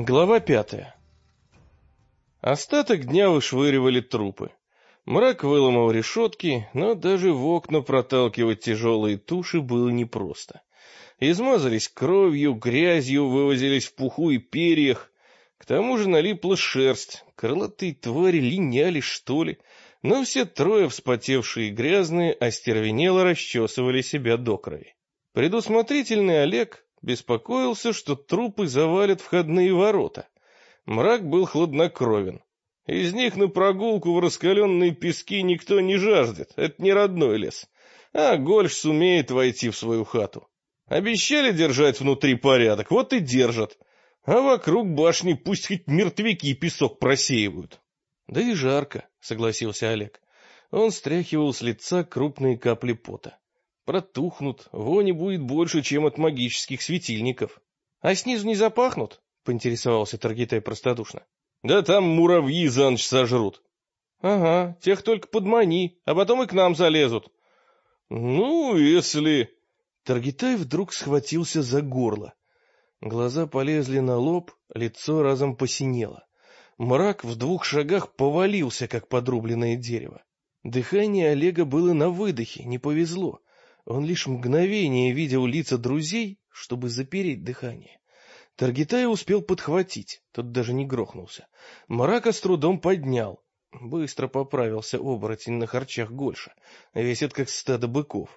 Глава 5. Остаток дня вышвыривали трупы. Мрак выломал решетки, но даже в окна проталкивать тяжелые туши было непросто. Измазались кровью, грязью, вывозились в пуху и перьях. К тому же налипла шерсть, крылатые твари линяли, что ли, но все трое, вспотевшие и грязные, остервенело расчесывали себя до крови. Предусмотрительный Олег беспокоился, что трупы завалят входные ворота. Мрак был хладнокровен. Из них на прогулку в раскаленные пески никто не жаждет, это не родной лес. А Гольш сумеет войти в свою хату. Обещали держать внутри порядок, вот и держат. А вокруг башни пусть хоть мертвяки песок просеивают. Да и жарко, согласился Олег. Он стряхивал с лица крупные капли пота. Протухнут, вони будет больше, чем от магических светильников. — А снизу не запахнут? — поинтересовался Таргитай простодушно. — Да там муравьи за ночь сожрут. — Ага, тех только подмани, а потом и к нам залезут. — Ну, если... Таргитай вдруг схватился за горло. Глаза полезли на лоб, лицо разом посинело. Мрак в 2 шагах повалился, как подрубленное дерево. Дыхание Олега было на выдохе, не повезло. Он лишь мгновение видел лица друзей, чтобы запереть дыхание. Таргитая успел подхватить, тот даже не грохнулся. Мрака с трудом поднял. Быстро поправился оборотень на харчах Гольша, весит как стадо быков.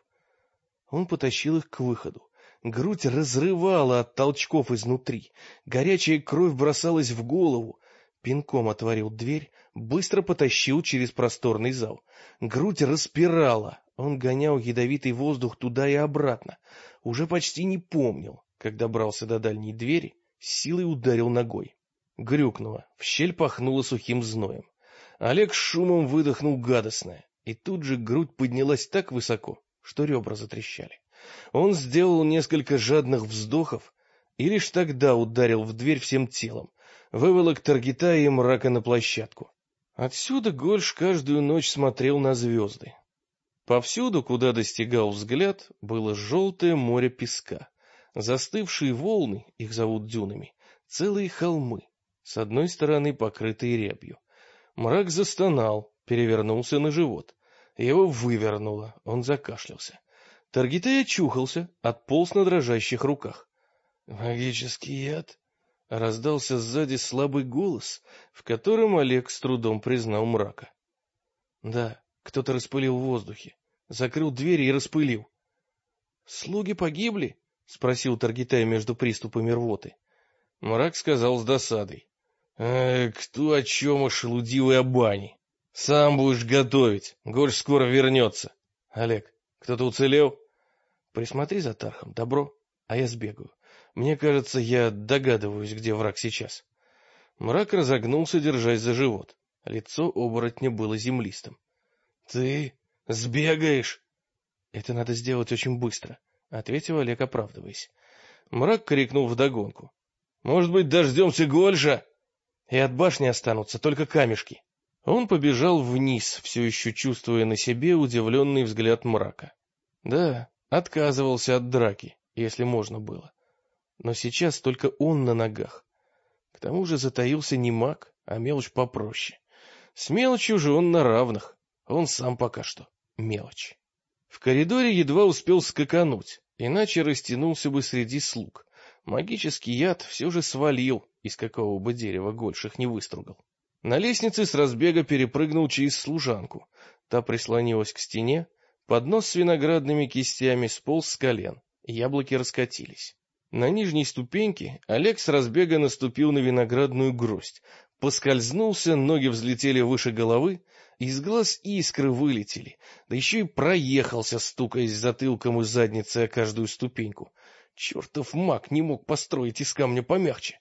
Он потащил их к выходу. Грудь разрывала от толчков изнутри, горячая кровь бросалась в голову. Пинком отворил дверь, быстро потащил через просторный зал. Грудь распирала. Он гонял ядовитый воздух туда и обратно. Уже почти не помнил, как добрался до дальней двери, силой ударил ногой. Грюкнуло, в щель пахнуло сухим зноем. Олег с шумом выдохнул гадостное, и тут же грудь поднялась так высоко, что ребра затрещали. Он сделал несколько жадных вздохов и лишь тогда ударил в дверь всем телом, выволок Таргитая и Мрака на площадку. Отсюда Гольш каждую ночь смотрел на звезды. Повсюду, куда достигал взгляд, было желтое море песка, застывшие волны, их зовут дюнами, целые холмы, с одной стороны покрытые рябью. Мрак застонал, перевернулся на живот. Его вывернуло, он закашлялся. Таргитай очухался, отполз на дрожащих руках. «Магический яд?» — раздался сзади слабый голос, в котором Олег с трудом признал Мрака. «Да». Кто-то распылил в воздухе, закрыл двери и распылил. — Слуги погибли? — спросил Таргитай между приступами рвоты. Мрак сказал с досадой. — Кто о чем, о шелудивой о бане? Сам будешь готовить, Гольш скоро вернется. — Олег, кто-то уцелел? — Присмотри за Тархом, добро, а я сбегаю. Мне кажется, я догадываюсь, где враг сейчас. Мрак разогнулся, держась за живот. Лицо оборотня было землистым. — Ты сбегаешь? — Это надо сделать очень быстро, — ответил Олег, оправдываясь. Мрак крикнул вдогонку. — Может быть, дождемся Гольша? — И от башни останутся только камешки. Он побежал вниз, все еще чувствуя на себе удивленный взгляд Мрака. Да, отказывался от драки, если можно было. Но сейчас только он на ногах. К тому же затаился не маг, а мелочь попроще. С мелочью же он на равных. Он сам пока что мелочь. В коридоре едва успел скакануть, иначе растянулся бы среди слуг. Магический яд все же свалил, из какого бы дерева Гольш их не выстругал. На лестнице с разбега перепрыгнул через служанку. Та прислонилась к стене, поднос с виноградными кистями сполз с колен, яблоки раскатились. На нижней ступеньке Олег с разбега наступил на виноградную гроздь, поскользнулся, ноги взлетели выше головы, из глаз искры вылетели, да еще и проехался, стукаясь затылком и задницей о каждую ступеньку. Чертов маг не мог построить из камня помягче.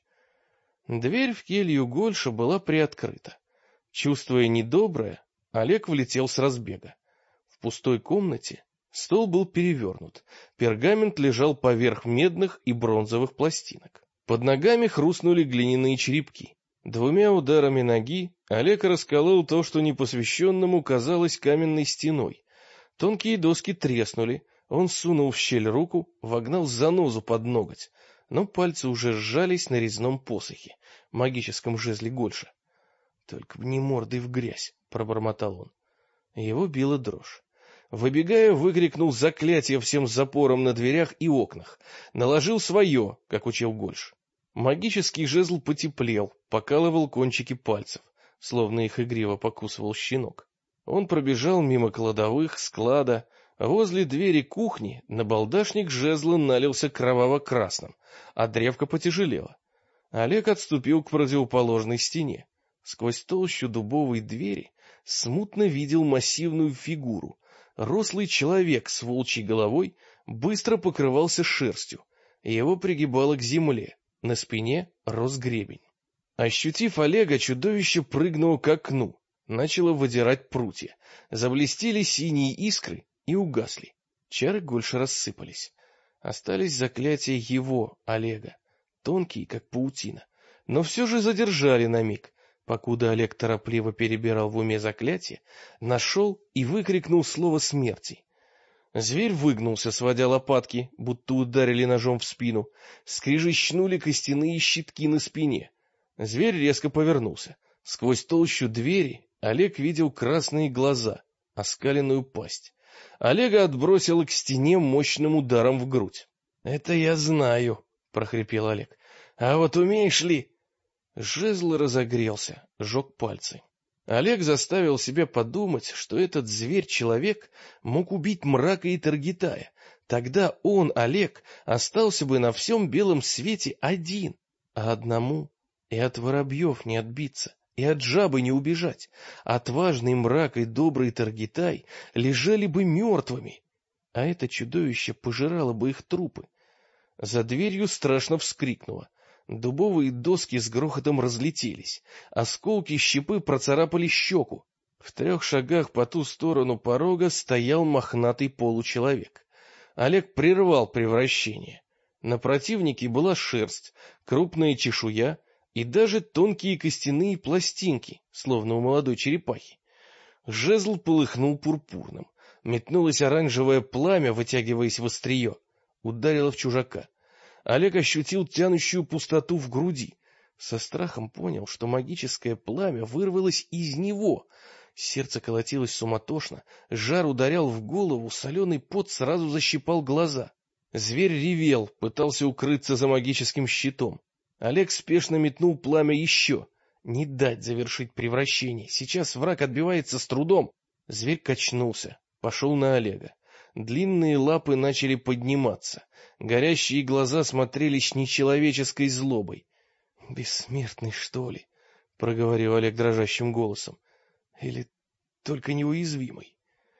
Дверь в келью Гольша была приоткрыта. Чувствуя недоброе, Олег влетел с разбега. В пустой комнате стол был перевернут, пергамент лежал поверх медных и бронзовых пластинок. Под ногами хрустнули глиняные черепки. 2 ударами ноги Олег расколол то, что непосвященному казалось каменной стеной. Тонкие доски треснули, он сунул в щель руку, вогнал занозу под ноготь. но пальцы уже сжались на резном посохе, магическом жезле Гольша. «Только б не мордой в грязь», — пробормотал он. Его била дрожь. Выбегая, выкрикнул заклятие всем запорам на дверях и окнах. Наложил свое, как учил Гольш. Магический жезл потеплел, покалывал кончики пальцев, словно их игриво покусывал щенок. Он пробежал мимо кладовых, склада. Возле двери кухни набалдашник жезла налился кроваво-красным, а древко потяжелело. Олег отступил к противоположной стене. Сквозь толщу дубовой двери смутно видел массивную фигуру. Рослый человек с волчьей головой быстро покрывался шерстью. Его пригибало к земле. На спине рос гребень. Ощутив Олега, чудовище прыгнуло к окну. Начало выдирать прутья. Заблестели синие искры и угасли. Чары Гольша рассыпались. Остались заклятия его, Олега, тонкие, как паутина, но все же задержали на миг. Покуда Олег торопливо перебирал в уме заклятие, нашел и выкрикнул слово смерти. Зверь выгнулся, сводя лопатки, будто ударили ножом в спину. Скрежещнули костяные щитки на спине. Зверь резко повернулся. Сквозь толщу двери Олег видел красные глаза, оскаленную пасть. Олега отбросило к стене мощным ударом в грудь. — Это я знаю, — прохрипел Олег. — А вот умеешь ли... Жезл разогрелся, жег пальцы. Олег заставил себя подумать, что этот зверь-человек мог убить Мрака и Таргитая. Тогда он, Олег, остался бы на всем белом свете один, а одному и от воробьев не отбиться, и от жабы не убежать. Отважный Мрак и добрый Таргитай лежали бы мертвыми, а это чудовище пожирало бы их трупы. За дверью страшно вскрикнуло. Дубовые доски с грохотом разлетелись. Осколки щепы процарапали щеку. В 3 шагах по ту сторону порога стоял мохнатый получеловек. Олег прервал превращение. На противнике была шерсть, крупная чешуя и даже тонкие костяные пластинки, словно у молодой черепахи. Жезл полыхнул пурпурным. Метнулось оранжевое пламя, вытягиваясь в острие. Ударило в чужака. Олег ощутил тянущую пустоту в груди. Со страхом понял, что магическое пламя вырвалось из него. Сердце колотилось суматошно, жар ударял в голову, соленый пот сразу защипал глаза. Зверь ревел, пытался укрыться за магическим щитом. Олег спешно метнул пламя еще. Не дать завершить превращение. Сейчас враг отбивается с трудом. Зверь качнулся, пошел на Олега. Длинные лапы начали подниматься. Горящие глаза смотрели с нечеловеческой злобой. — Бессмертный, что ли? — проговорил Олег дрожащим голосом. — Или только неуязвимый?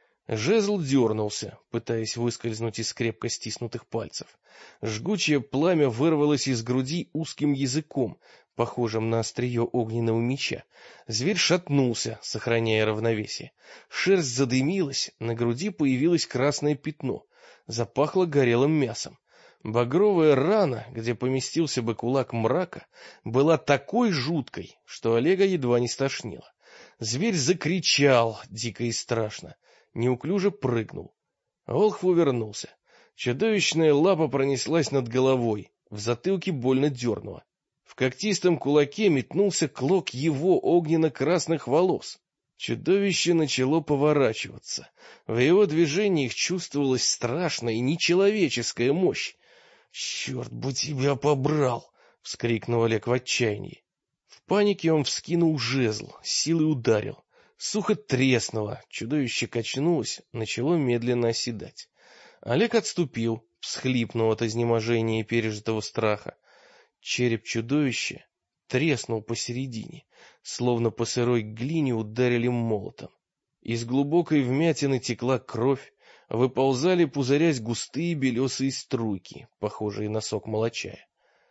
Жезл дернулся, пытаясь выскользнуть из крепко стиснутых пальцев. Жгучее пламя вырвалось из груди узким языком, похожим на острие огненного меча. Зверь шатнулся, сохраняя равновесие. Шерсть задымилась, на груди появилось красное пятно. Запахло горелым мясом. Багровая рана, где поместился бы кулак Мрака, была такой жуткой, что Олега едва не стошнило. Зверь закричал дико и страшно, неуклюже прыгнул. Волхв увернулся. Чудовищная лапа пронеслась над головой, в затылке больно дернуло. В когтистом кулаке метнулся клок его огненно-красных волос. Чудовище начало поворачиваться. В его движениях чувствовалась страшная и нечеловеческая мощь. — Черт бы тебя побрал! — вскрикнул Олег в отчаянии. В панике он вскинул жезл, силой ударил. Сухо треснуло, чудовище качнулось, начало медленно оседать. Олег отступил, всхлипнул от изнеможения и пережитого страха. Череп чудовища треснул посередине, словно по сырой глине ударили молотом. Из глубокой вмятины текла кровь, выползали, пузырясь, густые белесые струйки, похожие на сок молочая.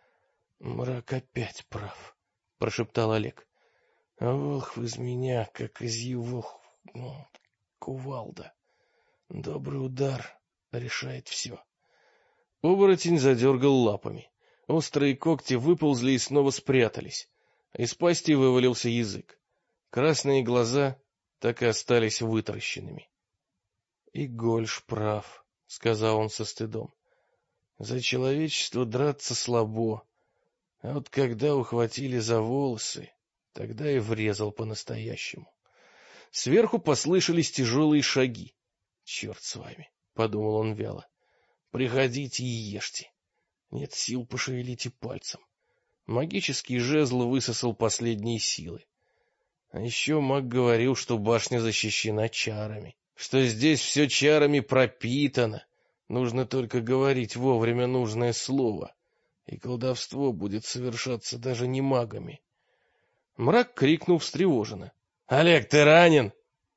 — Мрак опять прав, — прошептал Олег. — А волхв из меня, как из его кувалда. Добрый удар решает все. Оборотень задергал лапами. Острые когти выползли и снова спрятались. Из пасти вывалился язык. Красные глаза так и остались вытаращенными. — И Гольш прав, — сказал он со стыдом. За человечество драться слабо, а вот когда ухватили за волосы, тогда и врезал по-настоящему. Сверху послышались тяжелые шаги. «Черт с вами», — подумал он вяло, — «приходите и ешьте. Нет сил пошевелить и пальцем». Магический жезл высосал последние силы. А еще маг говорил, что башня защищена чарами, что здесь все чарами пропитано. Нужно только говорить вовремя нужное слово, и колдовство будет совершаться даже не магами. Мрак крикнул встревоженно: «Олег, ты ранен?»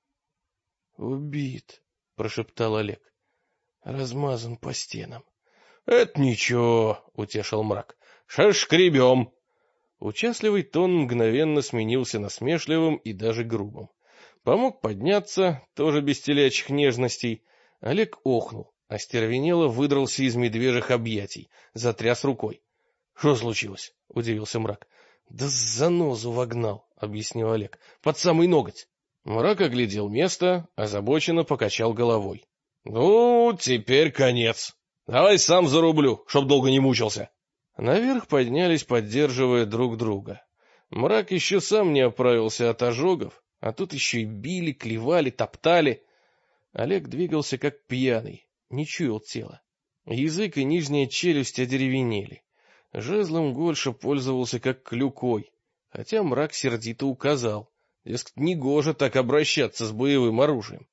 «Убит», — прошептал Олег. «Размазан по стенам». «Это ничего», — утешил мрак. «Шашкребем». Участливый тон мгновенно сменился насмешливым и даже грубым. Помог подняться, тоже без телячьих нежностей. Олег охнул, остервенело выдрался из медвежьих объятий, затряс рукой. — Что случилось? — удивился мрак. — Да занозу вогнал, — объяснил Олег, — под самый ноготь. Мрак оглядел место, озабоченно покачал головой. — Ну, теперь конец. Давай сам зарублю, чтоб долго не мучился. Наверх поднялись, поддерживая друг друга. Мрак еще сам не оправился от ожогов, а тут еще и били, клевали, топтали. Олег двигался как пьяный, не чуял тела. Язык и нижняя челюсть одеревенели. Жезлом Гольша пользовался как клюкой, хотя мрак сердито указал, дескать, негоже так обращаться с боевым оружием.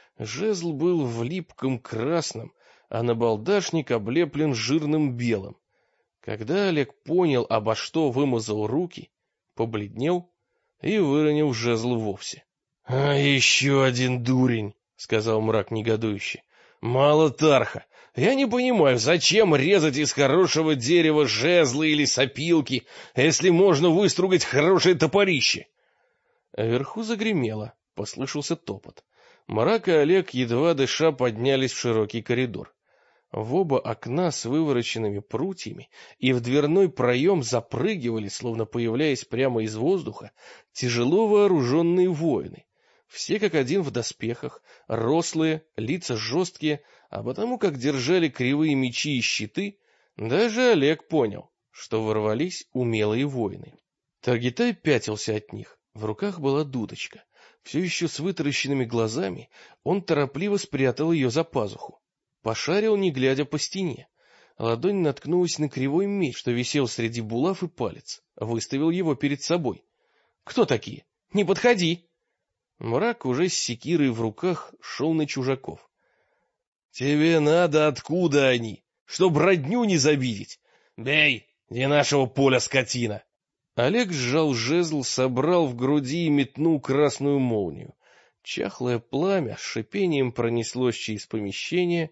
Жезл был в липком красном, а набалдашник облеплен жирным белым. Когда Олег понял, обо что вымазал руки, побледнел и выронил жезл вовсе. — А еще один дурень, — сказал мрак негодующе. — Мало тарха. Я не понимаю, зачем резать из хорошего дерева жезлы или сопилки, если можно выстругать хорошее топорище? Вверху загремело, послышался топот. Мрак и Олег, едва дыша, поднялись в широкий коридор. В оба окна с вывороченными прутьями и в дверной проем запрыгивали, словно появляясь прямо из воздуха, тяжело вооруженные воины. Все как один в доспехах, рослые, лица жесткие, а потому как держали кривые мечи и щиты, даже Олег понял, что ворвались умелые воины. Таргитай пятился от них, в руках была дудочка. Все еще с вытаращенными глазами он торопливо спрятал ее за пазуху. Пошарил, не глядя, по стене. Ладонь наткнулась на кривой меч, что висел среди булав и палец. Выставил его перед собой. — Кто такие? Не подходи! Мрак уже с секирой в руках шел на чужаков. — Тебе надо, откуда они? Чтоб родню не забидеть. Бей, не нашего поля скотина! Олег сжал жезл, собрал в груди и метнул красную молнию. Чахлое пламя с шипением пронеслось через помещение,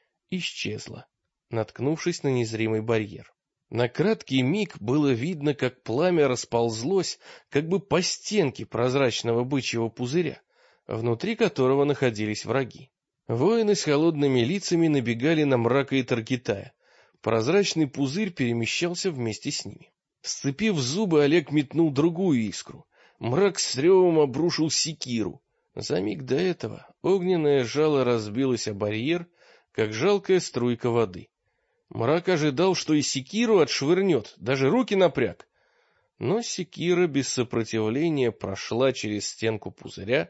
исчезла, наткнувшись на незримый барьер. На краткий миг было видно, как пламя расползлось, как бы по стенке прозрачного бычьего пузыря, внутри которого находились враги. Воины с холодными лицами набегали на мрака и Таргитая. Прозрачный пузырь перемещался вместе с ними. Сцепив зубы, Олег метнул другую искру. Мрак с ревом обрушил секиру. За миг до этого огненное жало разбилось о барьер, как жалкая струйка воды. Мрак ожидал, что и секиру отшвырнет, даже руки напряг. Но секира без сопротивления прошла через стенку пузыря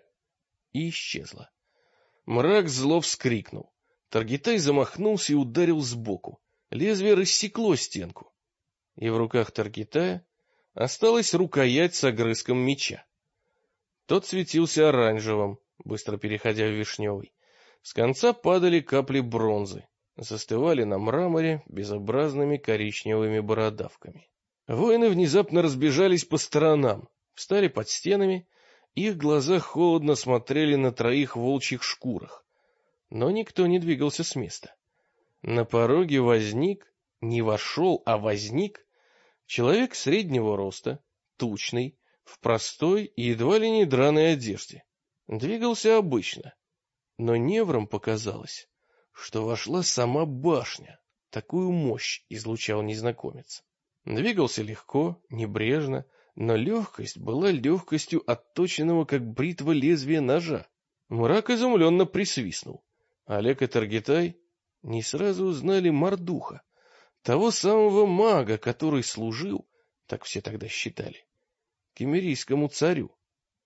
и исчезла. Мрак зло вскрикнул. Таргитай замахнулся и ударил сбоку. Лезвие рассекло стенку. И в руках Таргитая осталась рукоять с огрызком меча. Тот светился оранжевым, быстро переходя в вишневый. С конца падали капли бронзы, застывали на мраморе безобразными коричневыми бородавками. Воины внезапно разбежались по сторонам, встали под стенами, их глаза холодно смотрели на троих в волчьих шкурах. Но никто не двигался с места. На пороге возник, не вошел, а возник, человек среднего роста, тучный, в простой и едва ли не драной одежде. Двигался обычно. Но неврам показалось, что вошла сама башня. Такую мощь излучал незнакомец. Двигался легко, небрежно, но легкость была легкостью отточенного, как бритва, лезвия ножа. Мрак изумленно присвистнул. Олег и Таргитай не сразу узнали Мордуха, того самого мага, который служил, так все тогда считали, киммерийскому царю.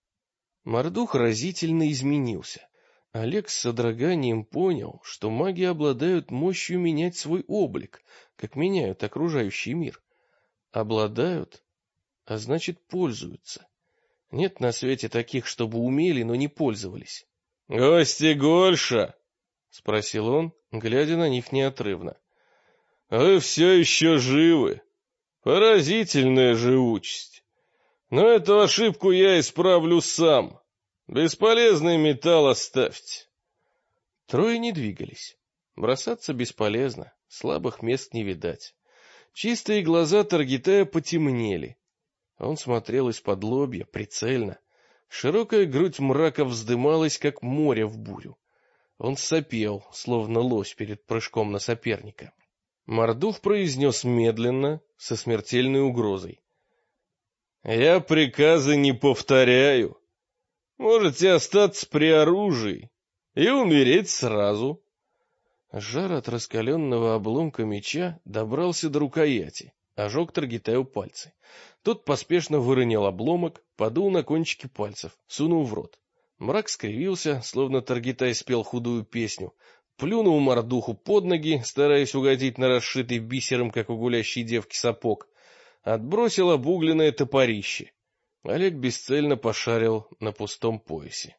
Мордух разительно изменился. Олег с содроганием понял, что маги обладают мощью менять свой облик, как меняют окружающий мир. Обладают, а значит пользуются. Нет на свете таких, чтобы умели, но не пользовались. — Гости Гольша? — спросил он, глядя на них неотрывно. — Вы все еще живы. Поразительная живучесть. Но эту ошибку я исправлю сам. Бесполезный металл оставьте. Трое не двигались. Бросаться бесполезно, слабых мест не видать. Чистые глаза Таргитая потемнели. Он смотрел из-под лобья, прицельно. Широкая грудь мрака вздымалась, как море в бурю. Он сопел, словно лось перед прыжком на соперника. Мордух произнес медленно, со смертельной угрозой. — Я приказы не повторяю. Можете остаться при оружии и умереть сразу. Жар от раскаленного обломка меча добрался до рукояти, ожег Таргитаю пальцы. Тот поспешно выронил обломок, подул на кончики пальцев, сунул в рот. Мрак скривился, словно Таргитай спел худую песню, плюнул Мордуху под ноги, стараясь угодить на расшитый бисером, как у гулящей девки, сапог, отбросил обугленное топорище. Олег бесцельно пошарил на пустом поясе.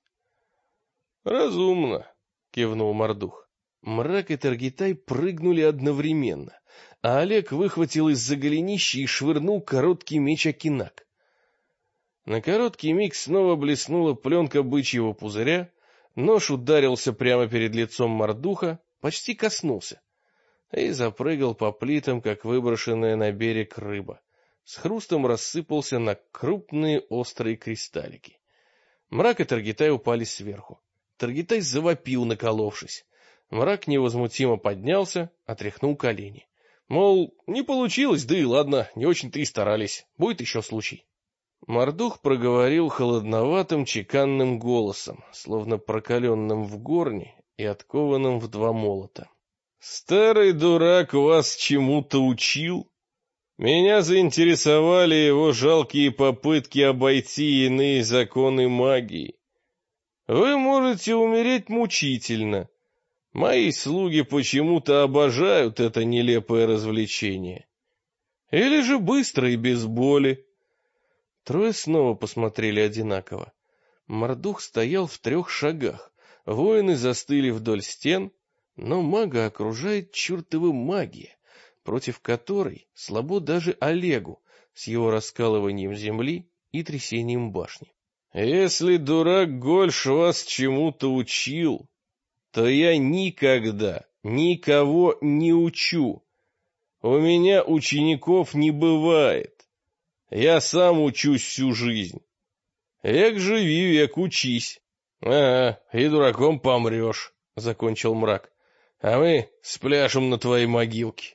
— Разумно, — кивнул Мордух. Мрак и Таргитай прыгнули одновременно, а Олег выхватил из-за голенища и швырнул короткий меч Акинак. На короткий миг снова блеснула пленка бычьего пузыря, нож ударился прямо перед лицом Мордуха, почти коснулся, и запрыгал по плитам, как выброшенная на берег рыба. С хрустом рассыпался на крупные острые кристаллики. Мрак и Таргитай упали сверху. Таргитай завопил, наколовшись. Мрак невозмутимо поднялся, отряхнул колени. Мол, не получилось, да и ладно, не очень-то и старались, будет еще случай. Мордух проговорил холодноватым чеканным голосом, словно прокаленным в горне и откованным в два молота. — Старый дурак вас чему-то учил? Меня заинтересовали его жалкие попытки обойти иные законы магии. Вы можете умереть мучительно. Мои слуги почему-то обожают это нелепое развлечение. Или же быстро и без боли. Трое снова посмотрели одинаково. Мордух стоял в 3 шагах, воины застыли вдоль стен, но мага окружает чертова магия, против которой слабо даже Олегу с его раскалыванием земли и трясением башни. Если дурак Гольш вас чему-то учил, то я никогда никого не учу. У меня учеников не бывает. Я сам учусь всю жизнь. Век живи, век учись. И дураком помрешь, — закончил Мрак. А мы спляшем на твоей могилке.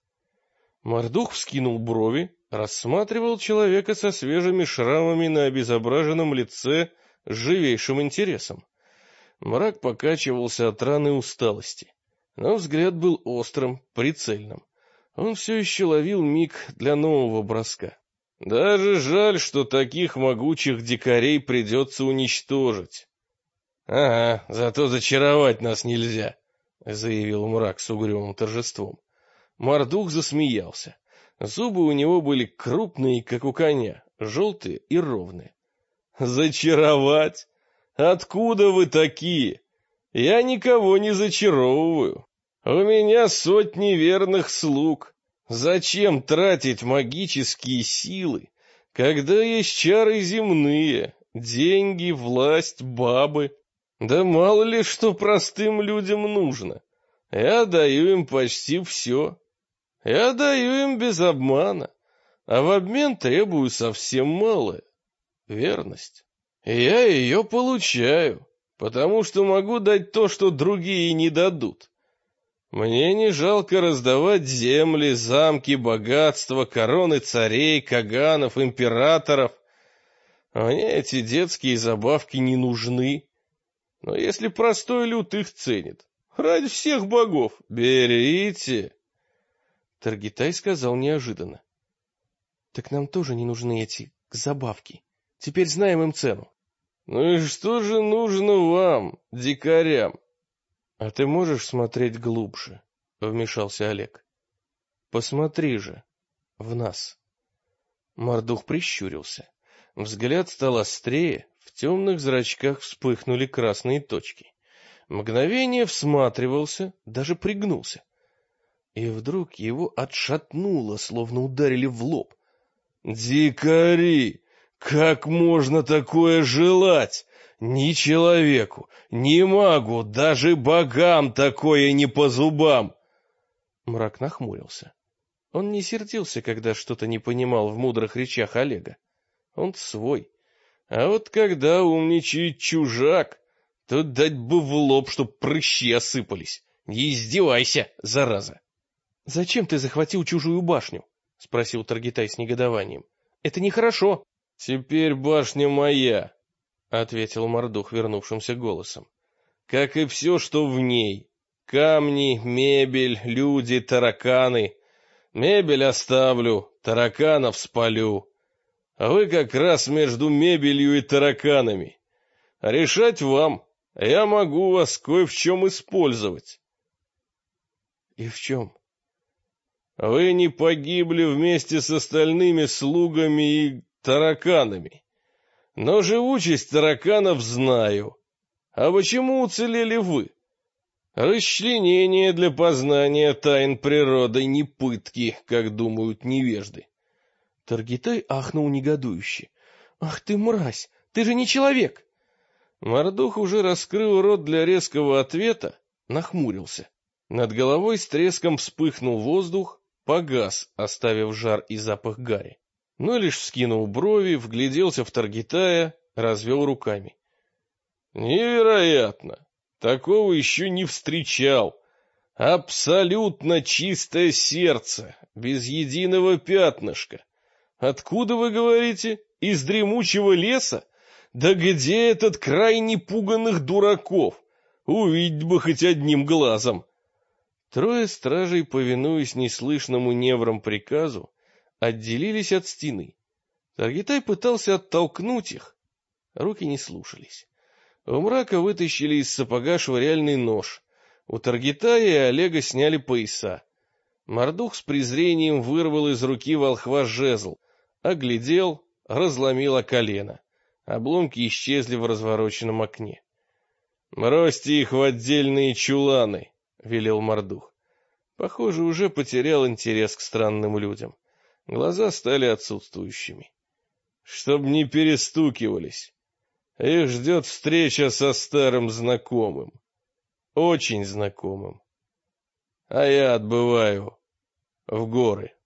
Мордух вскинул брови, рассматривал человека со свежими шрамами на обезображенном лице с живейшим интересом. Мрак покачивался от раны усталости, но взгляд был острым, прицельным. Он все еще ловил миг для нового броска. Даже жаль, что таких могучих дикарей придется уничтожить. — Ага, зато зачаровать нас нельзя, — заявил Мрак с угрюмым торжеством. Мордух засмеялся. Зубы у него были крупные, как у коня, желтые и ровные. — Зачаровать? Откуда вы такие? Я никого не зачаровываю. У меня сотни верных слуг. Зачем тратить магические силы, когда есть чары земные, деньги, власть, бабы? Да мало ли что простым людям нужно. Я даю им почти все. Я даю им без обмана, а в обмен требую совсем малое — верность. И я ее получаю, потому что могу дать то, что другие не дадут. Мне не жалко раздавать земли, замки, богатства, короны царей, каганов, императоров. Мне эти детские забавки не нужны. Но если простой люд их ценит, Ради всех богов, берите. Таргитай сказал неожиданно. Так нам тоже не нужны эти забавки. Теперь знаем им цену. Ну и что же нужно вам, дикарям? А ты можешь смотреть глубже, вмешался Олег. Посмотри же в нас. Мордух прищурился. Взгляд стал острее, в темных зрачках вспыхнули красные точки. Мгновение всматривался, даже пригнулся. И вдруг его отшатнуло, словно ударили в лоб. «Дикари! Как можно такое желать? Ни человеку, ни магу, даже богам такое не по зубам!» Мрак нахмурился. Он не сердился, когда что-то не понимал в мудрых речах Олега. Он свой. А вот когда умничает чужак, то дать бы в лоб, чтоб прыщи осыпались. Не издевайся, зараза. — Зачем ты захватил чужую башню? — спросил Таргитай с негодованием. — Это нехорошо. — Теперь башня моя, — ответил Мордух вернувшимся голосом. — Как и все, что в ней. Камни, мебель, люди, тараканы. Мебель оставлю, тараканов спалю. А вы как раз между мебелью и тараканами. Решать вам. Я могу вас кое в чем использовать. И в чем? Вы не погибли вместе с остальными слугами и тараканами. Но живучесть тараканов знаю. А почему уцелели вы? Расчленение для познания тайн природы, не пытки, как думают невежды. Таргитай ахнул негодующе. «Ах ты, мразь! Ты же не человек!» Мордух уже раскрыл рот для резкого ответа, нахмурился. Над головой с треском вспыхнул воздух, погас, оставив жар и запах гари. Но лишь вскинул брови, вгляделся в Таргитая, развел руками. «Невероятно! Такого еще не встречал! Абсолютно чистое сердце, без единого пятнышка! Откуда, вы говорите? Из дремучего леса? Да где этот край непуганных дураков? Увидеть бы хоть одним глазом!» Трое стражей, повинуясь неслышному неврам приказу, отделились от стены. Таргитай пытался оттолкнуть их. Руки не слушались. У Мрака вытащили из сапога швыряльный нож. У Таргитая и Олега сняли пояса. Мордух с презрением вырвал из руки волхва жезл, оглядел, разломил о колено. Обломки исчезли в развороченном окне. «Бросьте их в отдельные чуланы», — велел Мордух. Похоже, уже потерял интерес к странным людям. Глаза стали отсутствующими. «Чтоб не перестукивались. Их ждет встреча со старым знакомым. Очень знакомым. А я отбываю в горы».